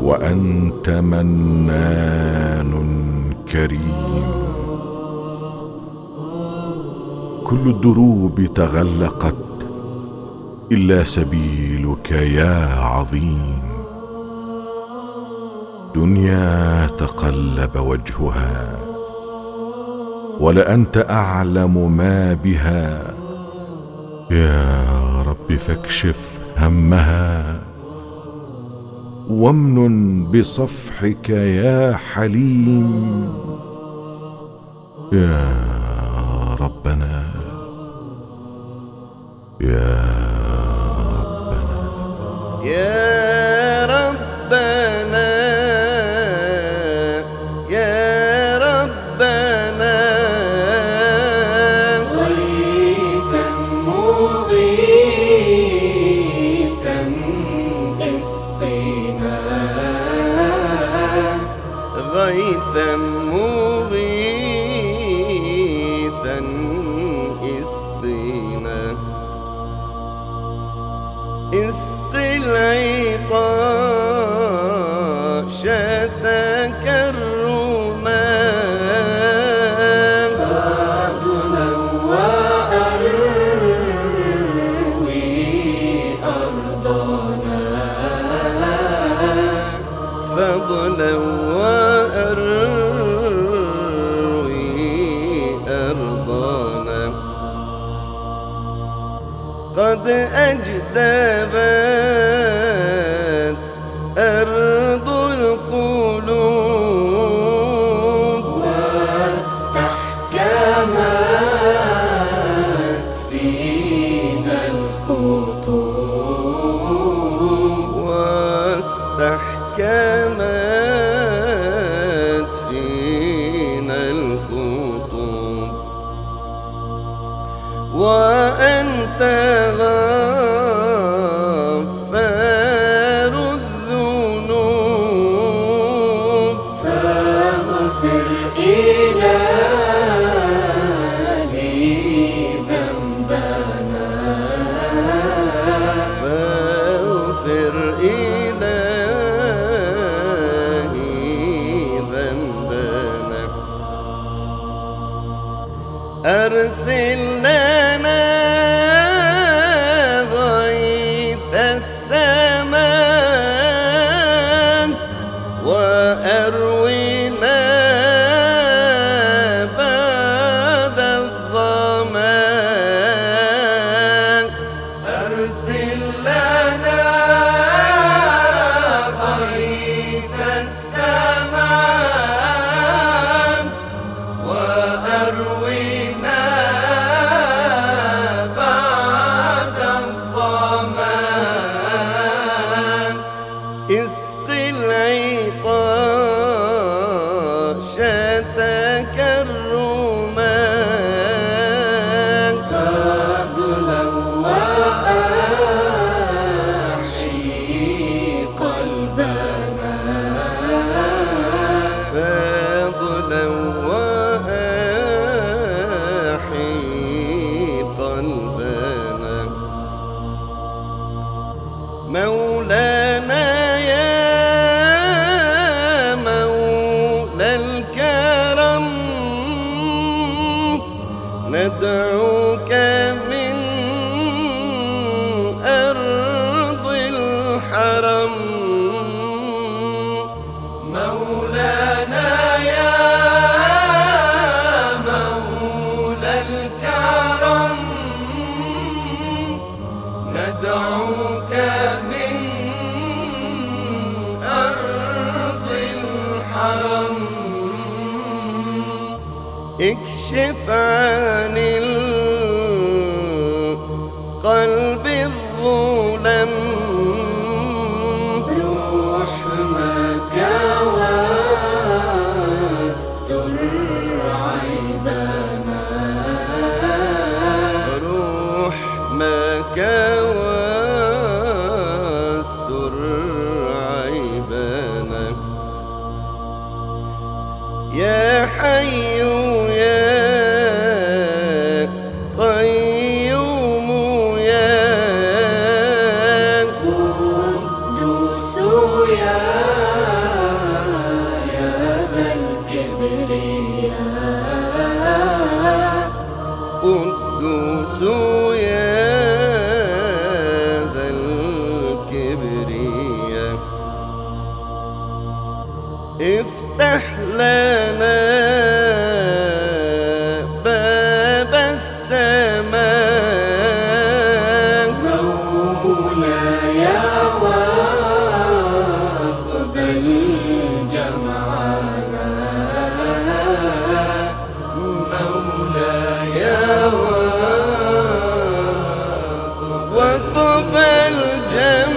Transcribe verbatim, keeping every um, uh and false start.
وأنت منان كريم. كل الدروب تغلقت إلا سبيلك يا عظيم. دنيا تقلب وجهها ولأنت أعلم ما بها. يا رب فاكشف همها وامنن بصفحك يا حليم. يا ربنا يا ربنا يا ربنا يا ربنا غيثا مغيثا اسقنا غيثا مغيثا اسقنا اسق العطاش تكرما فضلا وأروي أرضنا فضلا وأروي أرضنا قد أجدبت أرض القلوب واستحكمت فينا الخطوب واستحكمت فينا الخطوب وأنت غفار الذنوب فاغفر إلهي ذنبنا فاغفر إلهي ذنبنا أرسل لنا غيث السماء وأرونا بعد الظما أرسل لنا غيث السماء وأرونا بعد الظما اسق العطاش تكرما فضلا وأحيي قلبنا فضلا وأحيي قلبنا مولانا يا مولى الكرم ندعوك من أرض الحرم مولانا يا مولى الكرم ندعوك من أرض الحرم اكشف عن القلب الظلم روح مكوى واستر عيبنا روح مكوى واستر عيبنا يا حي يا قيوم يا قدوس يا وقبل جنبنا